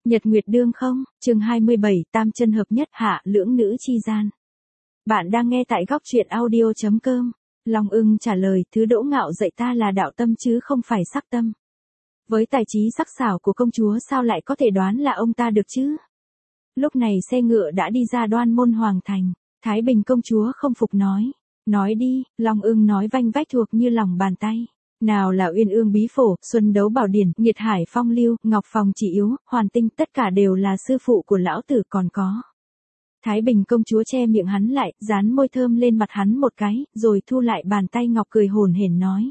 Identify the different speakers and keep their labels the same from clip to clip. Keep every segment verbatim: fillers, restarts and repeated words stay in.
Speaker 1: Nhật Nguyệt đương không, chương hai mươi bảy, tam chân hợp nhất hạ lưỡng nữ chi gian. Bạn đang nghe tại góc truyện audio chấm com. Long Ưng trả lời, thứ Đỗ Ngạo dạy ta là đạo tâm chứ không phải sắc tâm. Với tài trí sắc sảo của công chúa sao lại có thể đoán là ông ta được chứ? Lúc này xe ngựa đã đi ra Đoan Môn Hoàng Thành, Thái Bình công chúa không phục nói. Nói đi, Long Ưng nói vanh vách thuộc như lòng bàn tay. Nào là Uyên Ương Bí Phổ, Xuân Đấu Bảo Điển, Nhiệt Hải Phong Lưu, Ngọc Phòng Chỉ Yếu, Hoàn Tinh, tất cả đều là sư phụ của lão tử còn có. Thái Bình công chúa che miệng hắn lại, dán môi thơm lên mặt hắn một cái, rồi thu lại bàn tay ngọc cười hồn hển nói.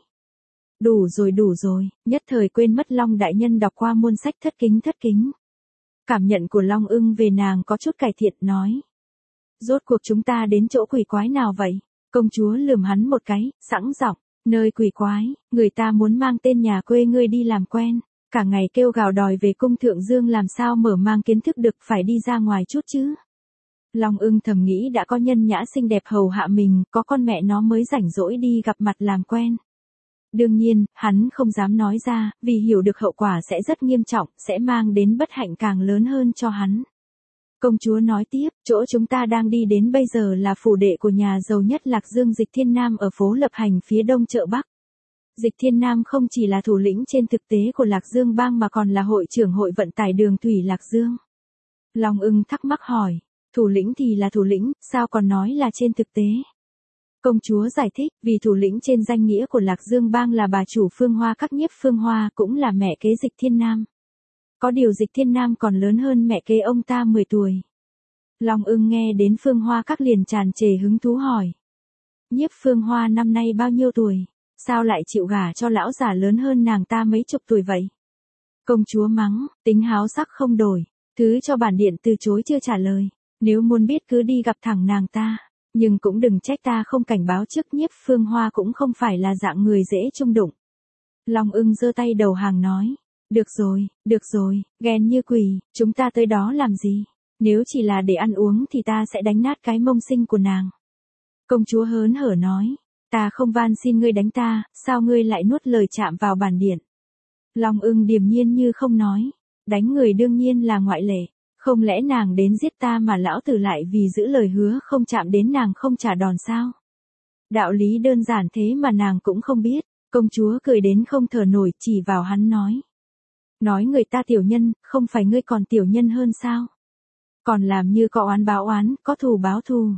Speaker 1: Đủ rồi đủ rồi, nhất thời quên mất Long đại nhân đọc qua muôn sách thất kính thất kính. Cảm nhận của Long Ưng về nàng có chút cải thiện nói. Rốt cuộc chúng ta đến chỗ quỷ quái nào vậy? Công chúa lườm hắn một cái, sẵn giọng. Nơi quỷ quái, người ta muốn mang tên nhà quê ngươi đi làm quen, cả ngày kêu gào đòi về cung thượng dương làm sao mở mang kiến thức được, phải đi ra ngoài chút chứ. Long Ưng thầm nghĩ đã có nhân nhã xinh đẹp hầu hạ mình, có con mẹ nó mới rảnh rỗi đi gặp mặt làm quen. Đương nhiên, hắn không dám nói ra, vì hiểu được hậu quả sẽ rất nghiêm trọng, sẽ mang đến bất hạnh càng lớn hơn cho hắn. Công chúa nói tiếp, chỗ chúng ta đang đi đến bây giờ là phủ đệ của nhà giàu nhất Lạc Dương Dịch Thiên Nam ở phố Lập Hành phía đông chợ Bắc. Dịch Thiên Nam không chỉ là thủ lĩnh trên thực tế của Lạc Dương bang mà còn là hội trưởng hội vận tải đường thủy Lạc Dương. Long Ưng thắc mắc hỏi, thủ lĩnh thì là thủ lĩnh, sao còn nói là trên thực tế? Công chúa giải thích, vì thủ lĩnh trên danh nghĩa của Lạc Dương bang là bà chủ Phương Hoa Các Nhiếp Phương Hoa, cũng là mẹ kế Dịch Thiên Nam. Có điều Dịch Thiên Nam còn lớn hơn mẹ kế ông ta mười tuổi. Long Ưng nghe đến Phương Hoa Các liền tràn trề hứng thú hỏi. Nhiếp Phương Hoa năm nay bao nhiêu tuổi? Sao lại chịu gả cho lão già lớn hơn nàng ta mấy chục tuổi vậy? Công chúa mắng, tính háo sắc không đổi, thứ cho bản điện từ chối chưa trả lời. Nếu muốn biết cứ đi gặp thẳng nàng ta, nhưng cũng đừng trách ta không cảnh báo trước. Nhiếp Phương Hoa cũng không phải là dạng người dễ chung đụng. Long Ưng giơ tay đầu hàng nói. Được rồi, được rồi, ghen như quỷ, chúng ta tới đó làm gì? Nếu chỉ là để ăn uống thì ta sẽ đánh nát cái mông xinh của nàng. Công chúa hớn hở nói, ta không van xin ngươi đánh ta, sao ngươi lại nuốt lời chạm vào bản điện? Long Ưng điềm nhiên như không nói, đánh người đương nhiên là ngoại lệ, không lẽ nàng đến giết ta mà lão tử lại vì giữ lời hứa không chạm đến nàng không trả đòn sao? Đạo lý đơn giản thế mà nàng cũng không biết. Công chúa cười đến không thở nổi, chỉ vào hắn nói. Nói người ta tiểu nhân, không phải ngươi còn tiểu nhân hơn sao? Còn làm như có oán báo oán, có thù báo thù.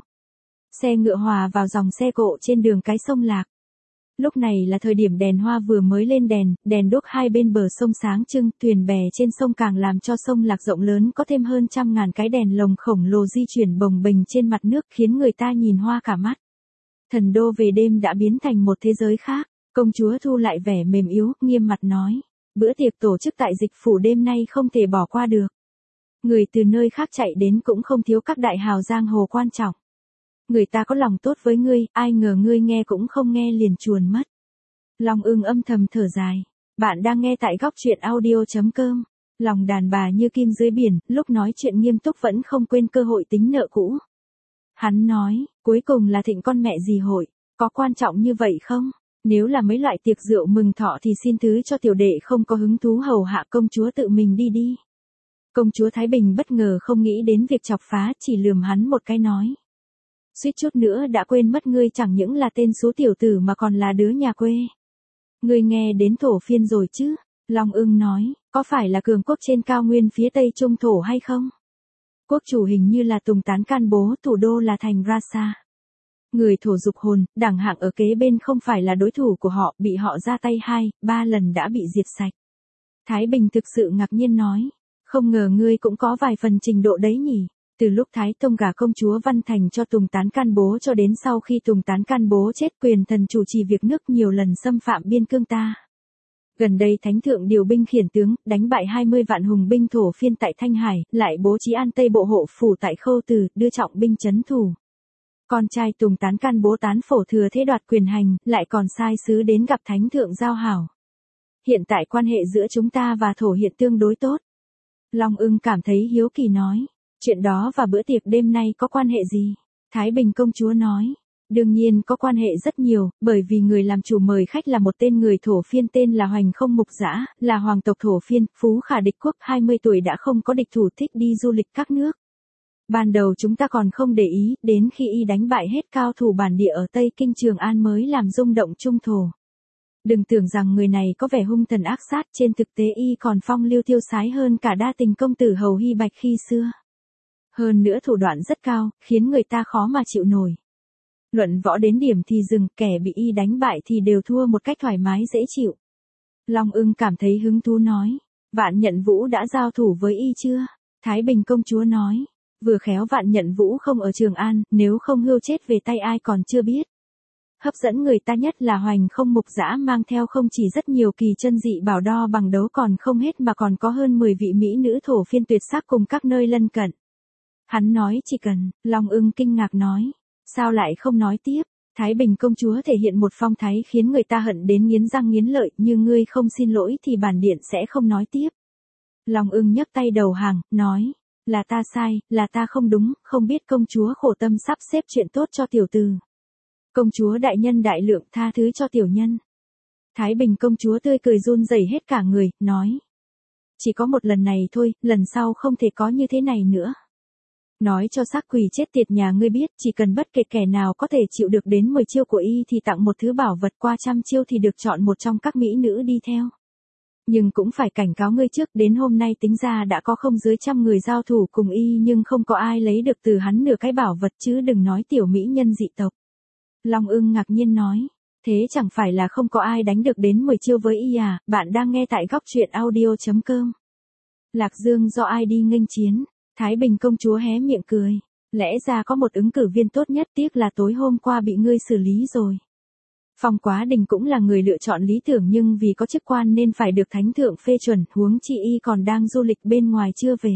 Speaker 1: Xe ngựa hòa vào dòng xe cộ trên đường cái sông Lạc. Lúc này là thời điểm đèn hoa vừa mới lên đèn, đèn đuốc hai bên bờ sông sáng trưng, thuyền bè trên sông càng làm cho sông Lạc rộng lớn có thêm hơn trăm ngàn cái đèn lồng khổng lồ di chuyển bồng bềnh trên mặt nước khiến người ta nhìn hoa cả mắt. Thần đô về đêm đã biến thành một thế giới khác, công chúa thu lại vẻ mềm yếu, nghiêm mặt nói. Bữa tiệc tổ chức tại Dịch phủ đêm nay không thể bỏ qua được. Người từ nơi khác chạy đến cũng không thiếu các đại hào giang hồ quan trọng. Người ta có lòng tốt với ngươi, ai ngờ ngươi nghe cũng không nghe liền chuồn mất. Long Ưng âm thầm thở dài. Bạn đang nghe tại góc truyện audio chấm com. Lòng đàn bà như kim dưới biển, lúc nói chuyện nghiêm túc vẫn không quên cơ hội tính nợ cũ. Hắn nói, cuối cùng là thịnh con mẹ gì hội, có quan trọng như vậy không? Nếu là mấy loại tiệc rượu mừng thọ thì xin thứ cho tiểu đệ không có hứng thú hầu hạ công chúa tự mình đi đi. Công chúa Thái Bình bất ngờ không nghĩ đến việc chọc phá, chỉ lườm hắn một cái nói. Suýt chút nữa đã quên mất ngươi chẳng những là tên số tiểu tử mà còn là đứa nhà quê. Ngươi nghe đến thổ phiên rồi chứ? Long Ưng nói, có phải là cường quốc trên cao nguyên phía tây trung thổ hay không? Quốc chủ hình như là Tùng Tán Can Bố, thủ đô là thành Rasa. Người thổ dục hồn, đẳng hạng ở kế bên không phải là đối thủ của họ, bị họ ra tay hai, ba lần đã bị diệt sạch. Thái Bình thực sự ngạc nhiên nói, không ngờ ngươi cũng có vài phần trình độ đấy nhỉ. Từ lúc Thái Tông gả công chúa Văn Thành cho Tùng Tán Can Bố cho đến sau khi Tùng Tán Can Bố chết, quyền thần chủ trì việc nước nhiều lần xâm phạm biên cương ta. Gần đây Thánh Thượng điều binh khiển tướng, đánh bại hai mươi vạn hùng binh thổ phiên tại Thanh Hải, lại bố trí an tây bộ hộ phủ tại Khâu Từ, đưa trọng binh trấn thủ. Con trai Tùng Tán Can Bố Tán Phổ thừa thế đoạt quyền hành, lại còn sai sứ đến gặp Thánh Thượng giao hảo. Hiện tại quan hệ giữa chúng ta và thổ hiện tương đối tốt. Long Ưng cảm thấy hiếu kỳ nói, chuyện đó và bữa tiệc đêm nay có quan hệ gì? Thái Bình công chúa nói, Đương nhiên có quan hệ rất nhiều, bởi vì người làm chủ mời khách là một tên người thổ phiên tên là Hoành Không Mục Dã, là hoàng tộc thổ phiên, phú khả địch quốc, hai mươi tuổi đã không có địch thủ, thích đi du lịch các nước. Ban đầu chúng ta còn không để ý, đến khi y đánh bại hết cao thủ bản địa ở Tây Kinh Trường An mới làm rung động trung thổ. Đừng tưởng rằng người này có vẻ hung thần ác sát, trên thực tế y còn phong lưu tiêu sái hơn cả đa tình công tử Hầu Hy Bạch khi xưa. Hơn nữa thủ đoạn rất cao, khiến người ta khó mà chịu nổi. Luận võ đến điểm thì dừng, kẻ bị y đánh bại thì đều thua một cách thoải mái dễ chịu. Long Ưng cảm thấy hứng thú nói, Vạn Nhận Vũ đã giao thủ với y chưa? Thái Bình công chúa nói, vừa khéo Vạn Nhận Vũ không ở Trường An, nếu không hươu chết về tay ai còn chưa biết. Hấp dẫn người ta nhất là Hoành Không Mục Dã mang theo không chỉ rất nhiều kỳ chân dị bảo đo bằng đấu còn không hết mà còn có hơn mười vị mỹ nữ thổ phiên tuyệt sắc cùng các nơi lân cận. Hắn nói chỉ cần, Long Ưng kinh ngạc nói, sao lại không nói tiếp? Thái Bình công chúa thể hiện một phong thái khiến người ta hận đến nghiến răng nghiến lợi, như ngươi không xin lỗi thì bản điện sẽ không nói tiếp. Long Ưng nhấc tay đầu hàng, nói, là ta sai, là ta không đúng, không biết công chúa khổ tâm sắp xếp chuyện tốt cho tiểu tử. Công chúa đại nhân đại lượng tha thứ cho tiểu nhân. Thái Bình công chúa tươi cười run rẩy hết cả người, nói, chỉ có một lần này thôi, lần sau không thể có như thế này nữa. Nói cho xác quỷ chết tiệt nhà ngươi biết, chỉ cần bất kể kẻ nào có thể chịu được đến mười chiêu của y thì tặng một thứ bảo vật, qua trăm chiêu thì được chọn một trong các mỹ nữ đi theo. Nhưng cũng phải cảnh cáo ngươi trước, đến hôm nay tính ra đã có không dưới trăm người giao thủ cùng y nhưng không có ai lấy được từ hắn nửa cái bảo vật, chứ đừng nói tiểu mỹ nhân dị tộc. Long Ưng ngạc nhiên nói, thế chẳng phải là không có ai đánh được đến mười chiêu với y à? Bạn đang nghe tại góc truyện audio chấm com. Lạc Dương do ai đi nghênh chiến? Thái Bình công chúa hé miệng cười, lẽ ra có một ứng cử viên tốt nhất, tiếc là tối hôm qua bị ngươi xử lý rồi. Phong Quá Đình cũng là người lựa chọn lý tưởng nhưng vì có chức quan nên phải được thánh thượng phê chuẩn, huống chi y còn đang du lịch bên ngoài chưa về.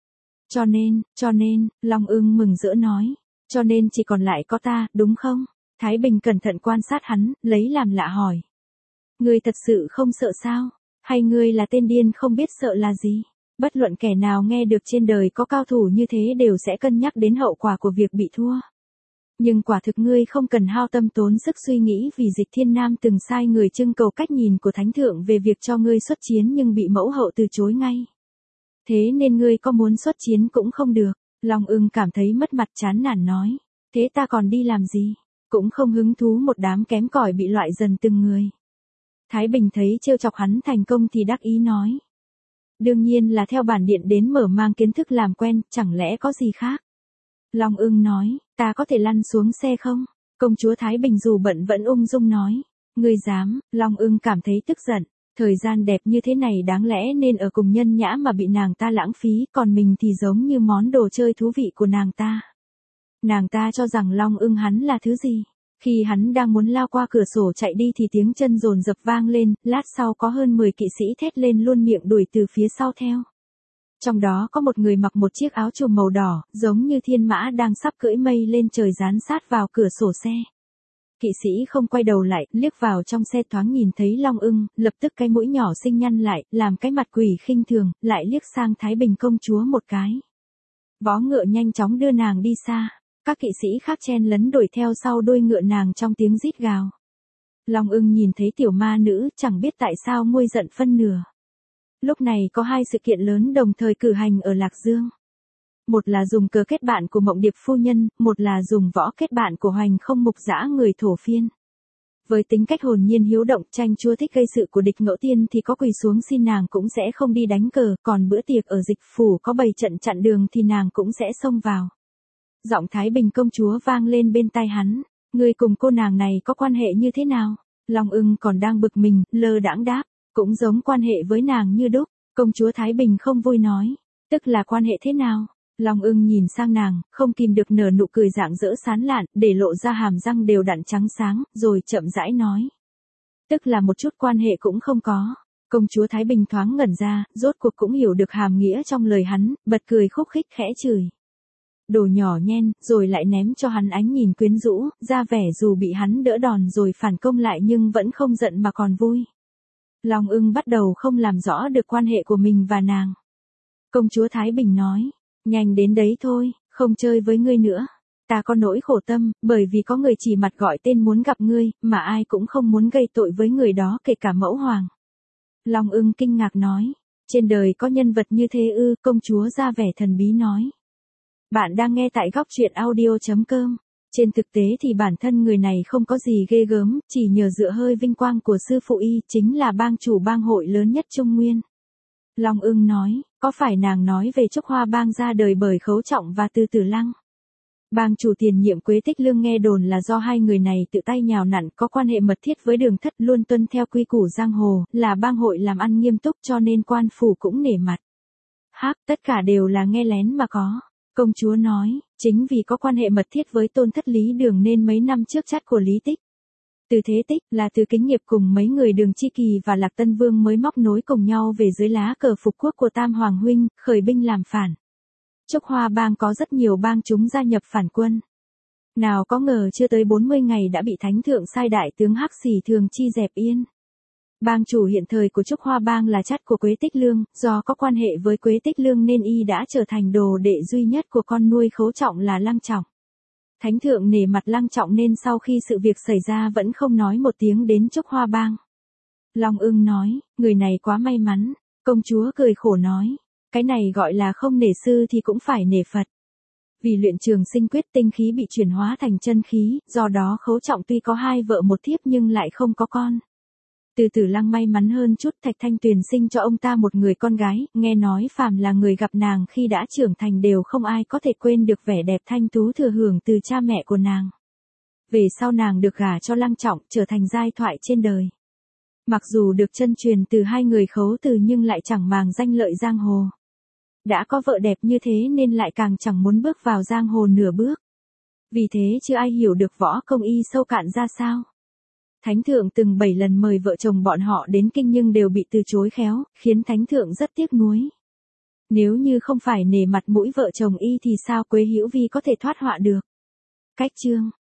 Speaker 1: Cho nên, cho nên, Long Ưng mừng rỡ nói, cho nên chỉ còn lại có ta, đúng không? Thái Bình cẩn thận quan sát hắn, lấy làm lạ hỏi. Ngươi thật sự không sợ sao? Hay ngươi là tên điên không biết sợ là gì? Bất luận kẻ nào nghe được trên đời có cao thủ như thế đều sẽ cân nhắc đến hậu quả của việc bị thua. Nhưng quả thực ngươi không cần hao tâm tốn sức suy nghĩ, vì Dịch Thiên Nam từng sai người trưng cầu cách nhìn của Thánh Thượng về việc cho ngươi xuất chiến nhưng bị mẫu hậu từ chối ngay. Thế nên ngươi có muốn xuất chiến cũng không được. Long Ưng cảm thấy mất mặt chán nản nói. Thế ta còn đi làm gì? Cũng không hứng thú một đám kém cỏi bị loại dần từng người. Thái Bình thấy trêu chọc hắn thành công thì đắc ý nói. Đương nhiên là theo bản điện đến mở mang kiến thức làm quen, chẳng lẽ có gì khác? Long Ưng nói, ta có thể lăn xuống xe không? Công chúa Thái Bình dù bận vẫn ung dung nói. Ngươi dám? Long Ưng cảm thấy tức giận. Thời gian đẹp như thế này đáng lẽ nên ở cùng nhân nhã mà bị nàng ta lãng phí, còn mình thì giống như món đồ chơi thú vị của nàng ta. Nàng ta cho rằng Long Ưng hắn là thứ gì? Khi hắn đang muốn lao qua cửa sổ chạy đi thì tiếng chân dồn dập vang lên, lát sau có hơn mười kỵ sĩ thét lên luôn miệng đuổi từ phía sau theo. Trong đó có một người mặc một chiếc áo trùm màu đỏ, giống như thiên mã đang sắp cưỡi mây lên trời dán sát vào cửa sổ xe. Kỵ sĩ không quay đầu lại, liếc vào trong xe thoáng nhìn thấy Long Ưng, lập tức cái mũi nhỏ xinh nhăn lại, làm cái mặt quỷ khinh thường, lại liếc sang Thái Bình công chúa một cái. Vó ngựa nhanh chóng đưa nàng đi xa. Các kỵ sĩ khác chen lấn đuổi theo sau đuôi ngựa nàng trong tiếng rít gào. Long Ưng nhìn thấy tiểu ma nữ, chẳng biết tại sao nguôi giận phân nửa. Lúc này có hai sự kiện lớn đồng thời cử hành ở Lạc Dương. Một là dùng cờ kết bạn của Mộng Điệp phu nhân, một là dùng võ kết bạn của Hoành Không Mục Dã người thổ phiên. Với tính cách hồn nhiên hiếu động, tranh chúa thích gây sự của địch ngẫu tiên thì có quỳ xuống xin nàng cũng sẽ không đi đánh cờ, còn bữa tiệc ở Dịch phủ có bày trận chặn đường thì nàng cũng sẽ xông vào. Giọng Thái Bình công chúa vang lên bên tai hắn, ngươi cùng cô nàng này có quan hệ như thế nào? Long Ưng còn đang bực mình, lơ đãng đáp, cũng giống quan hệ với nàng như đúc. Công chúa Thái Bình không vui nói, tức là quan hệ thế nào? Long Ưng nhìn sang nàng, không kìm được nở nụ cười rạng rỡ sán lạn, để lộ ra hàm răng đều đặn trắng sáng, rồi chậm rãi nói. Tức là một chút quan hệ cũng không có. Công chúa Thái Bình thoáng ngẩn ra, rốt cuộc cũng hiểu được hàm nghĩa trong lời hắn, bật cười khúc khích khẽ chửi. Đồ nhỏ nhen, rồi lại ném cho hắn ánh nhìn quyến rũ, ra vẻ dù bị hắn đỡ đòn rồi phản công lại nhưng vẫn không giận mà còn vui. Long Ưng bắt đầu không làm rõ được quan hệ của mình và nàng. Công chúa Thái Bình nói, nhanh đến đấy thôi, không chơi với ngươi nữa. Ta có nỗi khổ tâm, bởi vì có người chỉ mặt gọi tên muốn gặp ngươi, mà ai cũng không muốn gây tội với người đó kể cả mẫu hoàng. Long Ưng kinh ngạc nói, trên đời có nhân vật như thế ư? Công chúa ra vẻ thần bí nói. Bạn đang nghe tại góc truyện audio chấm com. Trên thực tế thì bản thân người này không có gì ghê gớm, chỉ nhờ dựa hơi vinh quang của sư phụ y, chính là bang chủ bang hội lớn nhất Trung Nguyên. Long Ưng nói, có phải nàng nói về Trúc Hoa bang ra đời bởi Khấu Trọng và Từ Tử Lăng? Bang chủ tiền nhiệm Quế Tích Lương nghe đồn là do hai người này tự tay nhào nặn, có quan hệ mật thiết với Đường Thất, luôn tuân theo quy củ giang hồ, là bang hội làm ăn nghiêm túc cho nên quan phủ cũng nể mặt. Hắc, tất cả đều là nghe lén mà có. Công chúa nói, chính vì có quan hệ mật thiết với Tôn Thất Lý Đường nên mấy năm trước chắt của Lý Tích. Từ Thế Tích là từ Kính Nghiệp cùng mấy người Đường Chi Kỳ và Lạc Tân Vương mới móc nối cùng nhau về dưới lá cờ phục quốc của Tam Hoàng huynh, khởi binh làm phản. Trúc Hoa bang có rất nhiều bang chúng gia nhập phản quân. Nào có ngờ chưa tới bốn mươi ngày đã bị thánh thượng sai đại tướng Hắc Xỉ Thường Chi dẹp yên. Bang chủ hiện thời của Trúc Hoa bang là chắt của Quế Tích Lương, do có quan hệ với Quế Tích Lương nên y đã trở thành đồ đệ duy nhất của con nuôi Khấu Trọng là Lăng Trọng. Thánh thượng nể mặt Lăng Trọng nên sau khi sự việc xảy ra vẫn không nói một tiếng đến Trúc Hoa bang. Long Ưng nói, người này quá may mắn. Công chúa cười khổ nói, cái này gọi là không nể sư thì cũng phải nể Phật. Vì luyện trường sinh quyết tinh khí bị chuyển hóa thành chân khí, do đó Khấu Trọng tuy có hai vợ một thiếp nhưng lại không có con. Từ Tử Lăng may mắn hơn chút, Thạch Thanh Tuyền sinh cho ông ta một người con gái, nghe nói phàm là người gặp nàng khi đã trưởng thành đều không ai có thể quên được vẻ đẹp thanh tú thừa hưởng từ cha mẹ của nàng. Về sau nàng được gả cho Lăng Trọng, trở thành giai thoại trên đời. Mặc dù được chân truyền từ hai người Khấu Từ nhưng lại chẳng màng danh lợi giang hồ. Đã có vợ đẹp như thế nên lại càng chẳng muốn bước vào giang hồ nửa bước. Vì thế chưa ai hiểu được võ công y sâu cạn ra sao. Thánh thượng từng bảy lần mời vợ chồng bọn họ đến kinh nhưng đều bị từ chối khéo, khiến thánh thượng rất tiếc nuối. Nếu như không phải nể mặt mũi vợ chồng y thì sao Quế Hữu Vi có thể thoát họa được. Cách chương